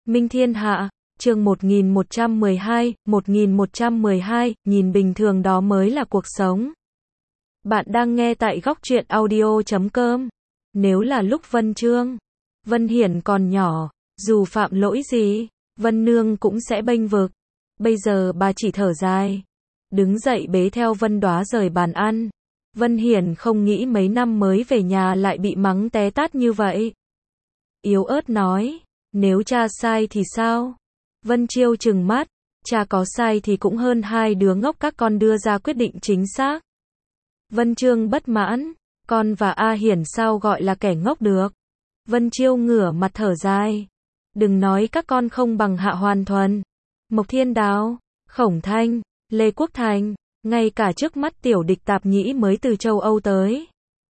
Minh Thiên Hạ, chương 1112, nhìn bình thường đó mới là cuộc sống. Bạn đang nghe tại góc truyện audio.com. Nếu là lúc Vân Chương, Vân Hiển còn nhỏ, dù phạm lỗi gì, Vân Nương cũng sẽ bênh vực. Bây giờ bà chỉ thở dài, đứng dậy bế theo Vân Đóa rời bàn ăn. Vân Hiển không nghĩ mấy năm mới về nhà lại bị mắng té tát như vậy. Yếu ớt nói, nếu cha sai thì sao? Vân Chiêu trừng mắt, cha có sai thì cũng hơn hai đứa ngốc các con đưa ra quyết định chính xác. Vân Chương bất mãn, con và A Hiển sao gọi là kẻ ngốc được? Vân Chiêu ngửa mặt thở dài, đừng nói các con không bằng Hạ Hoàn Thuần, Mộc Thiên Đào, Khổng Thanh, Lê Quốc Thành, ngay cả trước mắt tiểu địch Tạp Nhĩ mới từ châu Âu tới.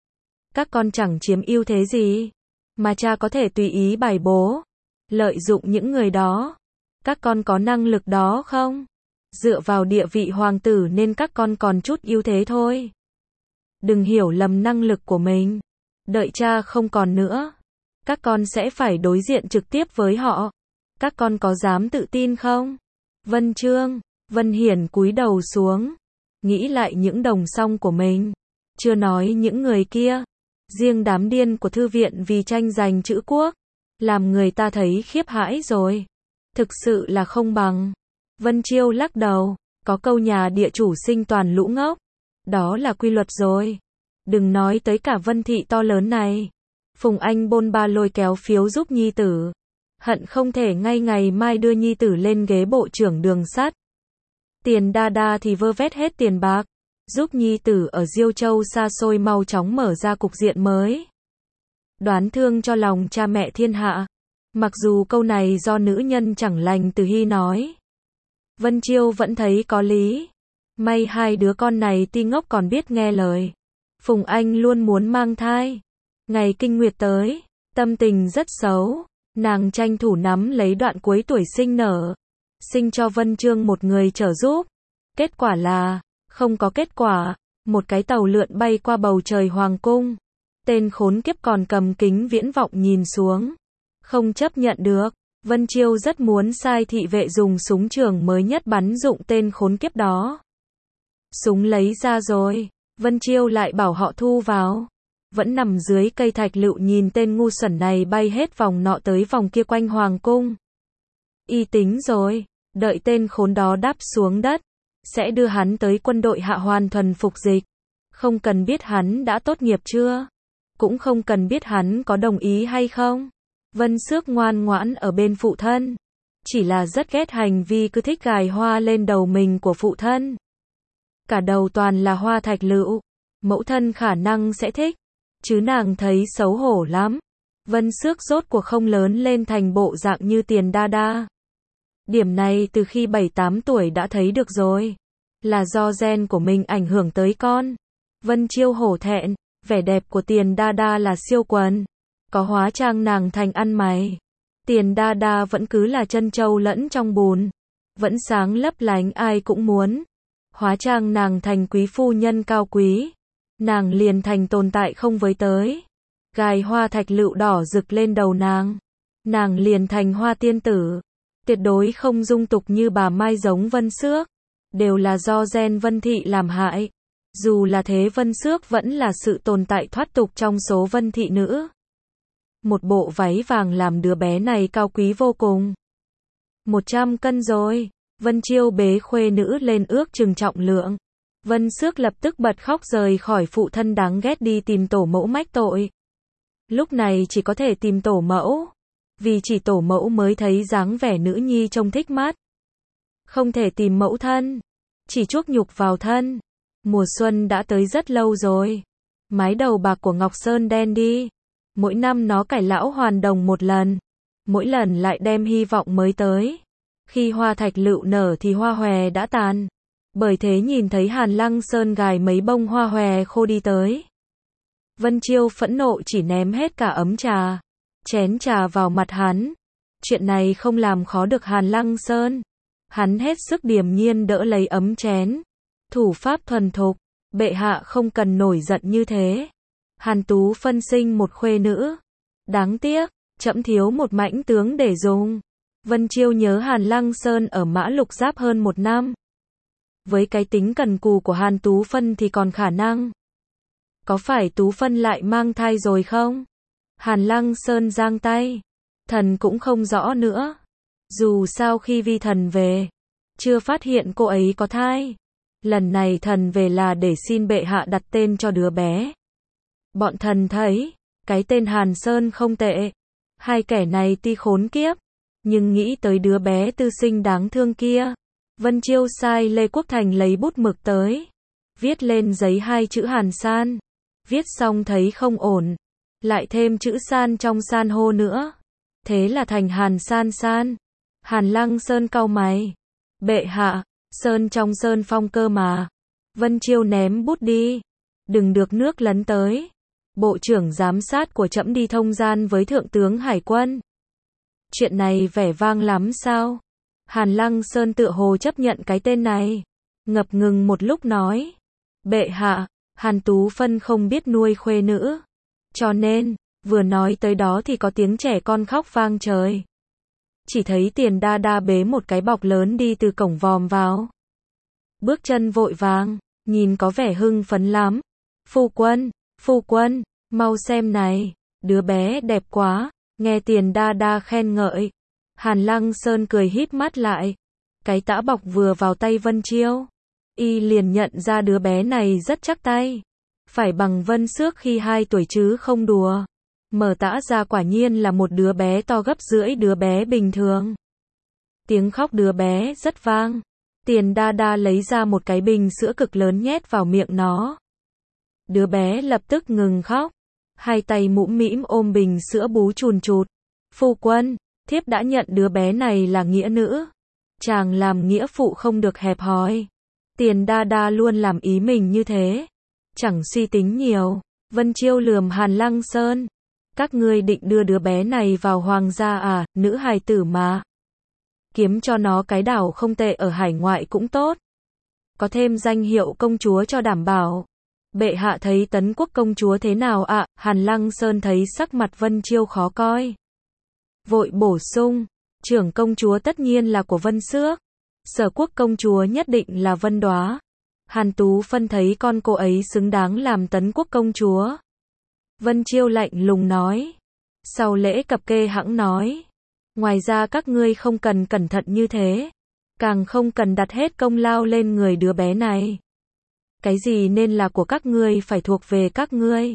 Các con chẳng chiếm ưu thế gì, mà cha có thể tùy ý bài bố, lợi dụng những người đó. Các con có năng lực đó không? Dựa vào địa vị hoàng tử nên các con còn chút ưu thế thôi. Đừng hiểu lầm năng lực của mình. Đợi cha không còn nữa, các con sẽ phải đối diện trực tiếp với họ. Các con có dám tự tin không? Vân Chương, Vân Hiển cúi đầu xuống, nghĩ lại những đồng song của mình. Chưa nói những người kia, riêng đám điên của thư viện vì tranh giành chữ quốc, làm người ta thấy khiếp hãi rồi. Thực sự là không bằng. Vân Chiêu lắc đầu, có câu nhà địa chủ sinh toàn lũ ngốc. Đó là quy luật rồi. Đừng nói tới cả Vân thị to lớn này. Phùng Anh bôn ba lôi kéo phiếu giúp nhi tử. Hận không thể ngay ngày mai đưa nhi tử lên ghế bộ trưởng đường sắt. Tiền Đa Đa thì vơ vét hết tiền bạc, giúp nhi tử ở Diêu Châu xa xôi mau chóng mở ra cục diện mới. Đoán thương cho lòng cha mẹ thiên hạ. Mặc dù câu này do nữ nhân chẳng lành Từ Hy nói, Vân Chiêu vẫn thấy có lý. May hai đứa con này tuy ngốc còn biết nghe lời. Phùng Anh luôn muốn mang thai. Ngày kinh nguyệt tới, tâm tình rất xấu. Nàng tranh thủ nắm lấy đoạn cuối tuổi sinh nở, sinh cho Vân Chương một người trợ giúp. Kết quả là, không có kết quả. Một cái tàu lượn bay qua bầu trời hoàng cung. Tên khốn kiếp còn cầm kính viễn vọng nhìn xuống. Không chấp nhận được. Vân Chiêu rất muốn sai thị vệ dùng súng trường mới nhất bắn dụng tên khốn kiếp đó. Súng lấy ra rồi, Vân Chiêu lại bảo họ thu vào. Vẫn nằm dưới cây thạch lựu nhìn tên ngu xuẩn này bay hết vòng nọ tới vòng kia quanh hoàng cung. Y tính rồi, đợi tên khốn đó đáp xuống đất, sẽ đưa hắn tới quân đội Hạ Hoàn Thuần phục dịch. Không cần biết hắn đã tốt nghiệp chưa, cũng không cần biết hắn có đồng ý hay không. Vân Xước ngoan ngoãn ở bên phụ thân, chỉ là rất ghét hành vi cứ thích gài hoa lên đầu mình của phụ thân. Cả đầu toàn là hoa thạch lựu, mẫu thân khả năng sẽ thích, chứ nàng thấy xấu hổ lắm. Vân Xước rốt cuộc không lớn lên thành bộ dạng như Tiền Đa Đa. Điểm này từ khi 7-8 tuổi đã thấy được rồi, là do gen của mình ảnh hưởng tới con. Vân Chiêu hổ thẹn, vẻ đẹp của Tiền Đa Đa là siêu quần, có hóa trang nàng thành ăn mày. Tiền Đa Đa vẫn cứ là chân trâu lẫn trong bùn, vẫn sáng lấp lánh ai cũng muốn. Hóa trang nàng thành quý phu nhân cao quý, nàng liền thành tồn tại không với tới. Gài hoa thạch lựu đỏ rực lên đầu nàng liền thành hoa tiên tử. Tuyệt đối không dung tục như bà Mai giống Vân Xước, đều là do gen Vân thị làm hại. Dù là thế Vân Xước vẫn là sự tồn tại thoát tục trong số Vân thị nữ. Một bộ váy vàng làm đứa bé này cao quý vô cùng. 100 cân rồi. Vân Chiêu bế khuê nữ lên ước chừng trọng lượng. Vân Xước lập tức bật khóc rời khỏi phụ thân đáng ghét đi tìm tổ mẫu mách tội. Lúc này chỉ có thể tìm tổ mẫu, vì chỉ tổ mẫu mới thấy dáng vẻ nữ nhi trông thích mắt. Không thể tìm mẫu thân, chỉ chuốc nhục vào thân. Mùa xuân đã tới rất lâu rồi. Mái đầu bạc của Ngọc Sơn đen đi. Mỗi năm nó cải lão hoàn đồng một lần, mỗi lần lại đem hy vọng mới tới. Khi hoa thạch lựu nở thì hoa hòe đã tàn. Bởi thế nhìn thấy Hàn Lăng Sơn gài mấy bông hoa hòe khô đi tới, Vân Chiêu phẫn nộ chỉ ném hết cả ấm trà, chén trà vào mặt hắn. Chuyện này không làm khó được Hàn Lăng Sơn. Hắn hết sức điềm nhiên đỡ lấy ấm chén. Thủ pháp thuần thục, bệ hạ không cần nổi giận như thế. Hàn Tú phân sinh một khuê nữ. Đáng tiếc, trẫm thiếu một mãnh tướng để dùng. Vân Chiêu nhớ Hàn Lăng Sơn ở Mã Lục Giáp hơn 1 năm. Với cái tính cần cù của Hàn Tú Phân thì còn khả năng. Có phải Tú Phân lại mang thai rồi không? Hàn Lăng Sơn giang tay. Thần cũng không rõ nữa. Dù sao khi vi thần về, chưa phát hiện cô ấy có thai. Lần này thần về là để xin bệ hạ đặt tên cho đứa bé. Bọn thần thấy, cái tên Hàn Sơn không tệ. Hai kẻ này tuy khốn kiếp, nhưng nghĩ tới đứa bé tư sinh đáng thương kia. Vân Chiêu sai Lê Quốc Thành lấy bút mực tới. Viết lên giấy 2 chữ Hàn San. Viết xong thấy không ổn. Lại thêm chữ san trong san hô nữa. Thế là thành Hàn San San. Hàn Lăng Sơn cau mày. Bệ hạ, Sơn trong Sơn Phong cơ mà. Vân Chiêu ném bút đi. Đừng được nước lấn tới. Bộ trưởng giám sát của trẫm đi thông gian với thượng tướng Hải quân. Chuyện này vẻ vang lắm sao? Hàn Lăng Sơn tựa hồ chấp nhận cái tên này. Ngập ngừng một lúc nói. Bệ hạ, Hàn Tú Phân không biết nuôi khuê nữ. Cho nên, vừa nói tới đó thì có tiếng trẻ con khóc vang trời. Chỉ thấy Tiền Đa Đa bế một cái bọc lớn đi từ cổng vòm vào. Bước chân vội vàng, nhìn có vẻ hưng phấn lắm. Phu quân, mau xem này, đứa bé đẹp quá, nghe Tiền Đa Đa khen ngợi. Hàn Lăng Sơn cười híp mắt lại. Cái tã bọc vừa vào tay Vân Chiêu. Y liền nhận ra đứa bé này rất chắc tay. Phải bằng Vân Xước khi 2 tuổi chứ không đùa. Mở tã ra quả nhiên là một đứa bé to gấp rưỡi đứa bé bình thường. Tiếng khóc đứa bé rất vang. Tiền Đa Đa lấy ra một cái bình sữa cực lớn nhét vào miệng nó. Đứa bé lập tức ngừng khóc. 2 tay mũm mĩm ôm bình sữa bú chùn chụt. Phu quân, thiếp đã nhận đứa bé này là nghĩa nữ. Chàng làm nghĩa phụ không được hẹp hòi. Tiền Đa Đa luôn làm ý mình như thế. Chẳng suy tính nhiều. Vân Chiêu lườm Hàn Lăng Sơn. Các ngươi định đưa đứa bé này vào hoàng gia à, nữ hài tử mà. Kiếm cho nó cái đảo không tệ ở hải ngoại cũng tốt. Có thêm danh hiệu công chúa cho đảm bảo. Bệ hạ thấy Tấn Quốc công chúa thế nào ạ? Hàn Lăng Sơn thấy sắc mặt Vân Chiêu khó coi. Vội bổ sung, trưởng công chúa tất nhiên là của Vân Xước. Sở Quốc công chúa nhất định là Vân Đóa. Hàn Tú Phân thấy con cô ấy xứng đáng làm Tấn Quốc công chúa. Vân Chiêu lạnh lùng nói. Sau lễ cập kê hãng nói. Ngoài ra các ngươi không cần cẩn thận như thế. Càng không cần đặt hết công lao lên người đứa bé này. Cái gì nên là của các ngươi phải thuộc về các ngươi.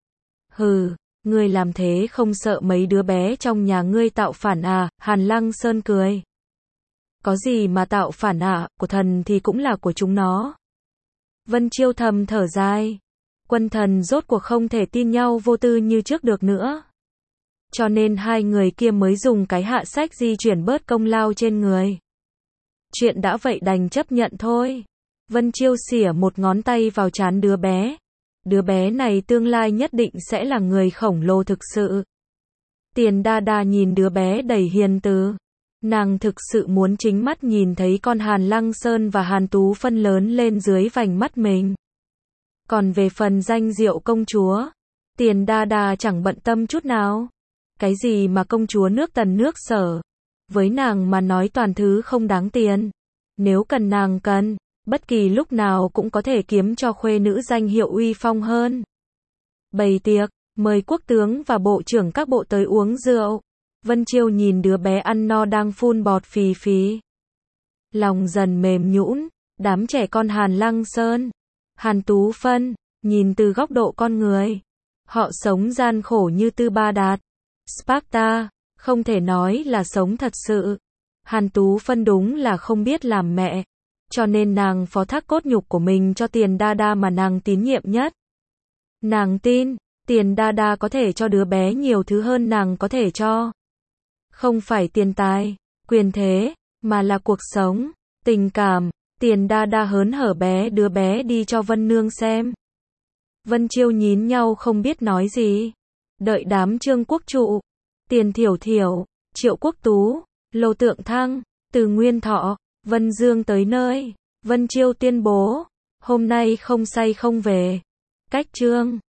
Hừ, ngươi làm thế không sợ mấy đứa bé trong nhà ngươi tạo phản à? Hàn Lăng Sơn cười. Có gì mà tạo phản à, của thần thì cũng là của chúng nó. Vân Chiêu thầm thở dài. Quân thần rốt cuộc không thể tin nhau vô tư như trước được nữa. Cho nên hai người kia mới dùng cái hạ sách di chuyển bớt công lao trên người. Chuyện đã vậy đành chấp nhận thôi. Vân Chiêu xỉa một ngón tay vào trán đứa bé. Đứa bé này tương lai nhất định sẽ là người khổng lồ thực sự. Tiền Đa Đa nhìn đứa bé đầy hiền từ. Nàng thực sự muốn chính mắt nhìn thấy con Hàn Lăng Sơn và Hàn Tú Phân lớn lên dưới vành mắt mình. Còn về phần danh diệu công chúa, Tiền Đa Đa chẳng bận tâm chút nào. Cái gì mà công chúa nước Tần nước Sở, với nàng mà nói toàn thứ không đáng tiền. Nếu cần nàng cần, bất kỳ lúc nào cũng có thể kiếm cho khuê nữ danh hiệu uy phong hơn. Bày tiệc, mời quốc tướng và bộ trưởng các bộ tới uống rượu. Vân Chiêu nhìn đứa bé ăn no đang phun bọt phì phì. Lòng dần mềm nhũn, đám trẻ con Hàn Lăng Sơn, Hàn Tú Phân, nhìn từ góc độ con người. Họ sống gian khổ như Tư Ba Đạt, Sparta, không thể nói là sống thật sự. Hàn Tú Phân đúng là không biết làm mẹ, cho nên nàng phó thác cốt nhục của mình cho Tiền Đa Đa mà nàng tín nhiệm nhất. Nàng tin, Tiền Đa Đa có thể cho đứa bé nhiều thứ hơn nàng có thể cho. Không phải tiền tài, quyền thế, mà là cuộc sống, tình cảm. Tiền Đa Đa hớn hở bé đứa bé đi cho Vân Nương xem. Vân Chiêu nhín nhau không biết nói gì. Đợi đám Trương Quốc Trụ, Tiền Thiểu Thiểu, Triệu Quốc Tú, Lô Tượng Thăng, Từ Nguyên Thọ, Vân Dương tới nơi. Vân Chiêu tuyên bố, hôm nay không say không về. Cách chương